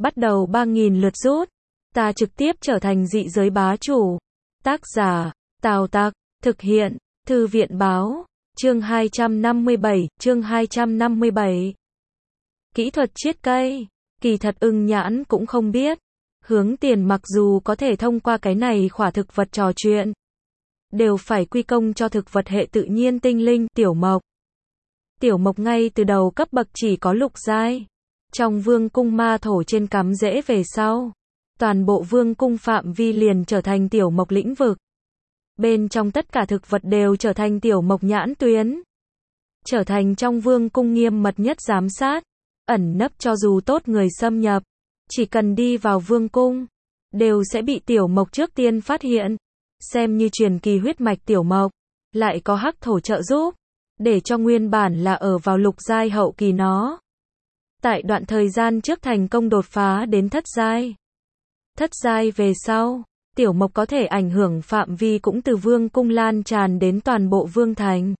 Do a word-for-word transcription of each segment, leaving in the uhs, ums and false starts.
bắt đầu ba nghìn lượt rút. Ta trực tiếp trở thành dị giới bá chủ. Tác giả, Tào Tặc, thực hiện, Thư viện báo, chương hai trăm năm mươi bảy, chương hai trăm năm mươi bảy. Kỹ thuật chiết cây, kỳ thật Ưng Nhãn cũng không biết. Hướng Tiền mặc dù có thể thông qua cái này khỏa thực vật trò chuyện, đều phải quy công cho thực vật hệ tự nhiên tinh linh, tiểu mộc. Tiểu mộc ngay từ đầu cấp bậc chỉ có lục giai. Trong vương cung ma thổ trên cắm rễ về sau, toàn bộ vương cung phạm vi liền trở thành tiểu mộc lĩnh vực. Bên trong tất cả thực vật đều trở thành tiểu mộc nhãn tuyến. Trở thành trong vương cung nghiêm mật nhất giám sát, ẩn nấp cho dù tốt người xâm nhập. Chỉ cần đi vào vương cung, đều sẽ bị tiểu mộc trước tiên phát hiện. Xem như truyền kỳ huyết mạch tiểu mộc, lại có hắc thổ trợ giúp, để cho nguyên bản là ở vào lục giai hậu kỳ nó. Tại đoạn thời gian trước thành công đột phá đến thất giai. Thất giai về sau, tiểu mộc có thể ảnh hưởng phạm vi cũng từ vương cung lan tràn đến toàn bộ vương thành.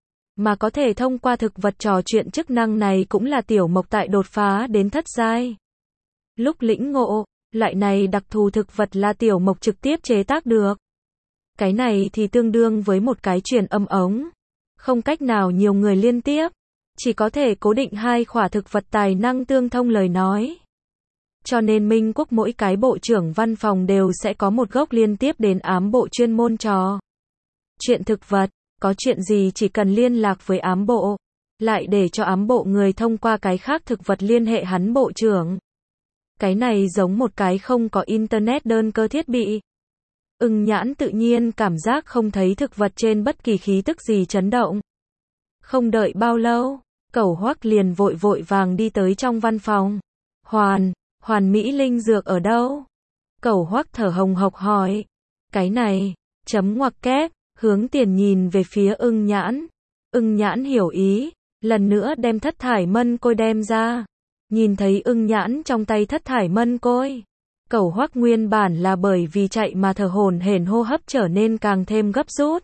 Mà có thể thông qua thực vật trò chuyện chức năng này cũng là tiểu mộc tại đột phá đến thất giai. Lúc lĩnh ngộ, loại này đặc thù thực vật là tiểu mộc trực tiếp chế tác được. Cái này thì tương đương với một cái truyền âm ống. Không cách nào nhiều người liên tiếp. Chỉ có thể cố định hai khỏa thực vật tài năng tương thông lời nói. Cho nên Minh Quốc mỗi cái bộ trưởng văn phòng đều sẽ có một gốc liên tiếp đến ám bộ chuyên môn trò chuyện thực vật. Có chuyện gì chỉ cần liên lạc với ám bộ, lại để cho ám bộ người thông qua cái khác thực vật liên hệ hắn bộ trưởng. Cái này giống một cái không có internet đơn cơ thiết bị. Ưng Nhãn tự nhiên cảm giác không thấy thực vật trên bất kỳ khí tức gì chấn động. Không đợi bao lâu, Cẩu Hoắc liền vội vội vàng đi tới trong văn phòng. Hoàn, hoàn mỹ linh dược ở đâu? Cẩu Hoắc thở hồng hộc hỏi. Cái này, chấm ngoặc kép, Hướng Tiền nhìn về phía Ưng Nhãn. Ưng Nhãn hiểu ý, lần nữa đem thất thải mân côi đem ra. Nhìn thấy Ưng Nhãn trong tay thất thải mân côi. Cẩu Hoắc nguyên bản là bởi vì chạy mà thở hổn hển hô hấp trở nên càng thêm gấp rút.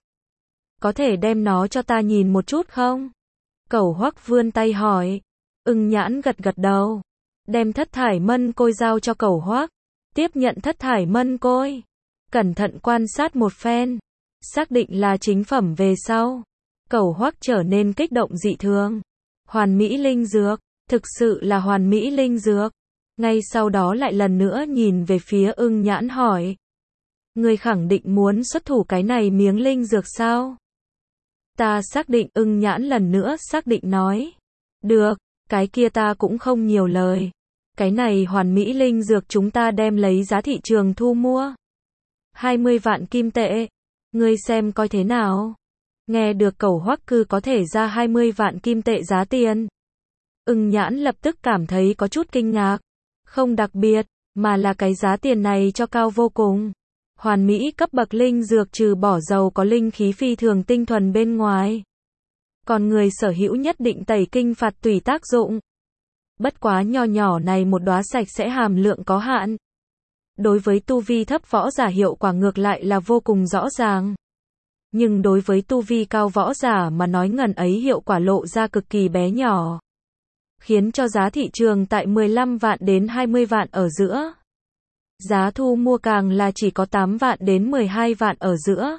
Có thể đem nó cho ta nhìn một chút không? Cẩu Hoắc vươn tay hỏi. Ưng Nhãn gật gật đầu. Đem thất thải mân côi giao cho Cẩu Hoắc. Tiếp nhận thất thải mân côi. Cẩn thận quan sát một phen. Xác định là chính phẩm về sau. Cẩu Hoắc trở nên kích động dị thường. Hoàn mỹ linh dược. Thực sự là hoàn mỹ linh dược. Ngay sau đó lại lần nữa nhìn về phía Ưng Nhãn hỏi. Ngươi khẳng định muốn xuất thủ cái này miếng linh dược sao? Ta xác định. Ưng Nhãn lần nữa xác định nói. Được, cái kia ta cũng không nhiều lời. Cái này hoàn mỹ linh dược chúng ta đem lấy giá thị trường thu mua. hai mươi vạn kim tệ. Ngươi xem coi thế nào? Nghe được Cẩu Hoắc cư có thể ra hai mươi vạn kim tệ giá tiền. Ưng Nhãn lập tức cảm thấy có chút kinh ngạc. Không đặc biệt, mà là cái giá tiền này cho cao vô cùng. Hoàn mỹ cấp bậc linh dược trừ bỏ dầu có linh khí phi thường tinh thuần bên ngoài. Còn người sở hữu nhất định tẩy kinh phạt tùy tác dụng. Bất quá nho nhỏ này một đóa sạch sẽ hàm lượng có hạn. Đối với tu vi thấp võ giả hiệu quả ngược lại là vô cùng rõ ràng. Nhưng đối với tu vi cao võ giả mà nói ngần ấy hiệu quả lộ ra cực kỳ bé nhỏ. Khiến cho giá thị trường tại mười lăm vạn đến hai mươi vạn ở giữa. Giá thu mua càng là chỉ có tám vạn đến mười hai vạn ở giữa.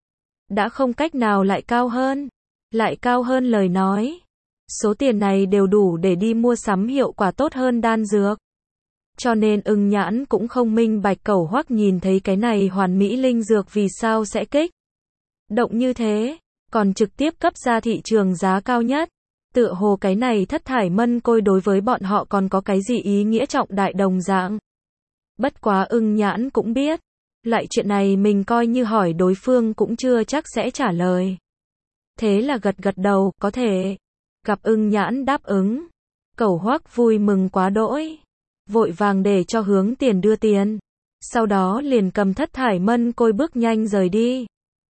Đã không cách nào lại cao hơn. Lại cao hơn lời nói. Số tiền này đều đủ để đi mua sắm hiệu quả tốt hơn đan dược. Cho nên Ưng Nhãn cũng không minh bạch Cẩu Hoắc nhìn thấy cái này hoàn mỹ linh dược vì sao sẽ kích động như thế. Còn trực tiếp cấp ra thị trường giá cao nhất. Tựa hồ cái này thất thải mân côi đối với bọn họ còn có cái gì ý nghĩa trọng đại đồng dạng. Bất quá Ưng Nhãn cũng biết. Loại chuyện này mình coi như hỏi đối phương cũng chưa chắc sẽ trả lời. Thế là gật gật đầu, có thể. Gặp Ưng Nhãn đáp ứng. Cẩu Hoắc vui mừng quá đỗi. Vội vàng để cho Hướng Tiền đưa tiền. Sau đó liền cầm thất thải mân côi bước nhanh rời đi.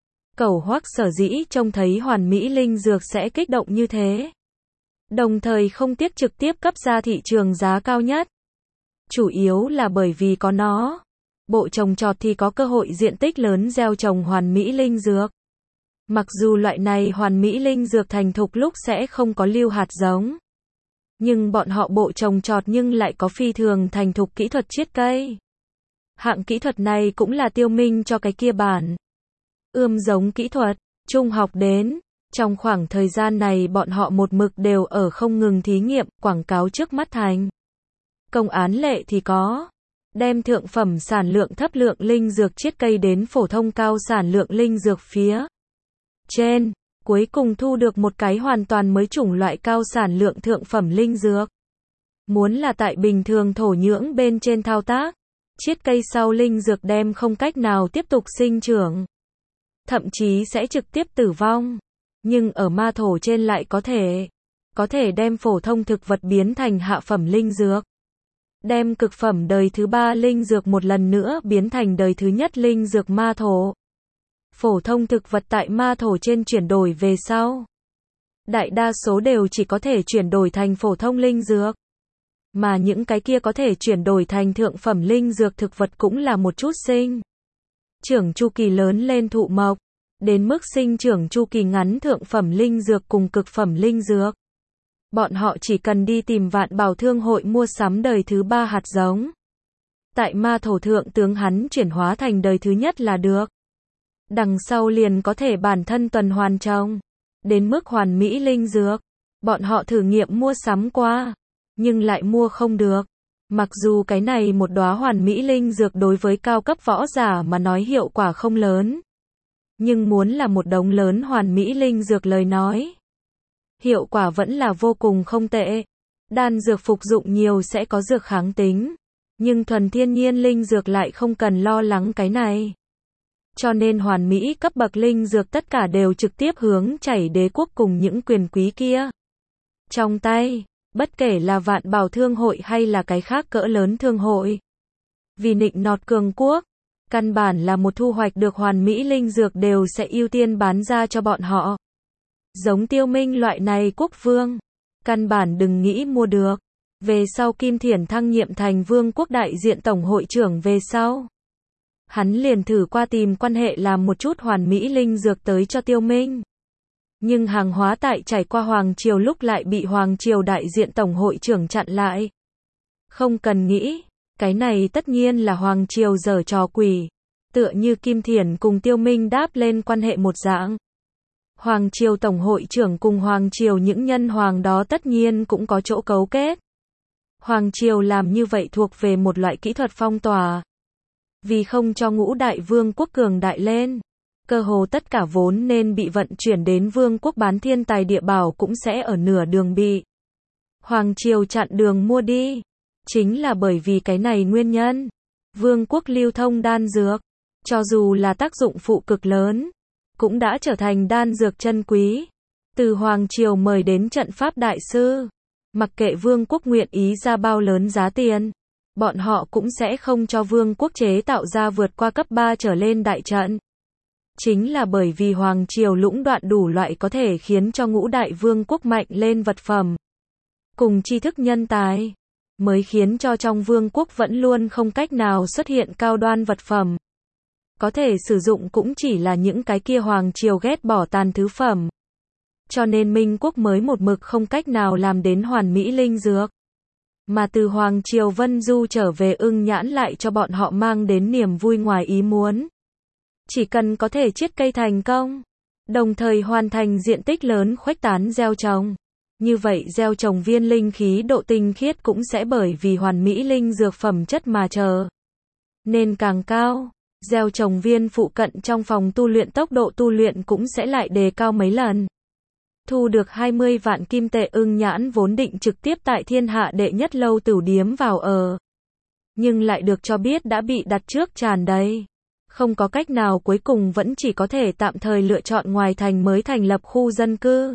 Cẩu Hoắc sở dĩ trông thấy hoàn mỹ linh dược sẽ kích động như thế. Đồng thời không tiếc trực tiếp cấp ra thị trường giá cao nhất. Chủ yếu là bởi vì có nó. Bộ trồng trọt thì có cơ hội diện tích lớn gieo trồng hoàn mỹ linh dược. Mặc dù loại này hoàn mỹ linh dược thành thục lúc sẽ không có lưu hạt giống. Nhưng bọn họ bộ trồng trọt nhưng lại có phi thường thành thục kỹ thuật chiết cây. Hạng kỹ thuật này cũng là Tiêu Minh cho cái kia bản ươm giống kỹ thuật, trung học đến. Trong khoảng thời gian này bọn họ một mực đều ở không ngừng thí nghiệm, quảng cáo trước mắt thành. Công án lệ thì có. Đem thượng phẩm sản lượng thấp lượng linh dược chiết cây đến phổ thông cao sản lượng linh dược phía trên. Cuối cùng thu được một cái hoàn toàn mới chủng loại cao sản lượng thượng phẩm linh dược. Muốn là tại bình thường thổ nhưỡng bên trên thao tác, chiết cây sau linh dược đem không cách nào tiếp tục sinh trưởng. Thậm chí sẽ trực tiếp tử vong. Nhưng ở ma thổ trên lại có thể. Có thể đem phổ thông thực vật biến thành hạ phẩm linh dược. Đem cực phẩm đời thứ ba linh dược một lần nữa biến thành đời thứ nhất linh dược ma thổ. Phổ thông thực vật tại ma thổ trên chuyển đổi về sau. Đại đa số đều chỉ có thể chuyển đổi thành phổ thông linh dược. Mà những cái kia có thể chuyển đổi thành thượng phẩm linh dược thực vật cũng là một chút sinh trưởng chu kỳ lớn lên thụ mộc. Đến mức sinh trưởng chu kỳ ngắn thượng phẩm linh dược cùng cực phẩm linh dược. Bọn họ chỉ cần đi tìm Vạn Bảo Thương hội mua sắm đời thứ ba hạt giống. Tại ma thổ thượng tướng hắn chuyển hóa thành đời thứ nhất là được. Đằng sau liền có thể bản thân tuần hoàn trồng. Đến mức hoàn mỹ linh dược. Bọn họ thử nghiệm mua sắm qua. Nhưng lại mua không được. Mặc dù cái này một đóa hoàn mỹ linh dược đối với cao cấp võ giả mà nói hiệu quả không lớn. Nhưng muốn là một đống lớn hoàn mỹ linh dược lời nói. Hiệu quả vẫn là vô cùng không tệ. Đan dược phục dụng nhiều sẽ có dược kháng tính. Nhưng thuần thiên nhiên linh dược lại không cần lo lắng cái này. Cho nên hoàn mỹ cấp bậc linh dược tất cả đều trực tiếp hướng chảy đế quốc cùng những quyền quý kia. Trong tay, bất kể là Vạn Bảo Thương hội hay là cái khác cỡ lớn thương hội. Vì nịnh nọt cường quốc. Căn bản là một thu hoạch được hoàn mỹ linh dược đều sẽ ưu tiên bán ra cho bọn họ. Giống Tiêu Minh loại này quốc vương. Căn bản đừng nghĩ mua được. Về sau Kim Thiển thăng nhiệm thành vương quốc đại diện tổng hội trưởng về sau. Hắn liền thử qua tìm quan hệ làm một chút hoàn mỹ linh dược tới cho Tiêu Minh. Nhưng hàng hóa tại trải qua Hoàng Triều lúc lại bị Hoàng Triều đại diện tổng hội trưởng chặn lại. Không cần nghĩ. Cái này tất nhiên là Hoàng Triều giở trò quỷ. Tựa như Kim Thiển cùng Tiêu Minh đáp lên quan hệ một dạng. Hoàng Triều Tổng hội trưởng cùng Hoàng Triều những nhân hoàng đó tất nhiên cũng có chỗ cấu kết. Hoàng Triều làm như vậy thuộc về một loại kỹ thuật phong tỏa. Vì không cho ngũ đại vương quốc cường đại lên. Cơ hồ tất cả vốn nên bị vận chuyển đến vương quốc bán thiên tài địa bảo cũng sẽ ở nửa đường bị Hoàng Triều chặn đường mua đi. Chính là bởi vì cái này nguyên nhân. Vương quốc lưu thông đan dược. Cho dù là tác dụng phụ cực lớn. Cũng đã trở thành đan dược chân quý. Từ Hoàng Triều mời đến trận pháp đại sư. Mặc kệ vương quốc nguyện ý ra bao lớn giá tiền. Bọn họ cũng sẽ không cho vương quốc chế tạo ra vượt qua cấp ba trở lên đại trận. Chính là bởi vì Hoàng Triều lũng đoạn đủ loại có thể khiến cho ngũ đại vương quốc mạnh lên vật phẩm. Cùng tri thức nhân tài. Mới khiến cho trong vương quốc vẫn luôn không cách nào xuất hiện cao đoan vật phẩm. Có thể sử dụng cũng chỉ là những cái kia Hoàng Triều ghét bỏ tàn thứ phẩm. Cho nên Minh quốc mới một mực không cách nào làm đến hoàn mỹ linh dược. Mà từ Hoàng Triều Vân Du trở về Ưng Nhãn lại cho bọn họ mang đến niềm vui ngoài ý muốn. Chỉ cần có thể chiết cây thành công, đồng thời hoàn thành diện tích lớn khuếch tán gieo trồng. Như vậy gieo trồng viên linh khí độ tinh khiết cũng sẽ bởi vì hoàn mỹ linh dược phẩm chất mà trở nên càng cao. Gieo trồng viên phụ cận trong phòng tu luyện tốc độ tu luyện cũng sẽ lại đề cao mấy lần. Thu được hai mươi vạn kim tệ Ưng Nhãn vốn định trực tiếp tại thiên hạ đệ nhất lâu tửu điếm vào ở. Nhưng lại được cho biết đã bị đặt trước tràn đầy. Không có cách nào cuối cùng vẫn chỉ có thể tạm thời lựa chọn ngoài thành mới thành lập khu dân cư.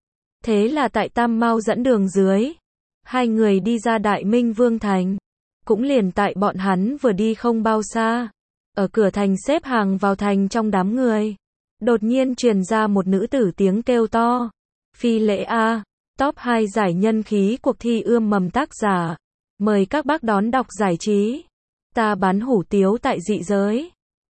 Thế là tại Tam Mao dẫn đường dưới. Hai người đi ra Đại Minh Vương Thành. Cũng liền tại bọn hắn vừa đi không bao xa. Ở cửa thành xếp hàng vào thành trong đám người. Đột nhiên truyền ra một nữ tử tiếng kêu to. Phi lễ A. Top hai giải nhân khí cuộc thi ươm mầm tác giả. Mời các bác đón đọc giải trí. Ta bán hủ tiếu tại dị giới.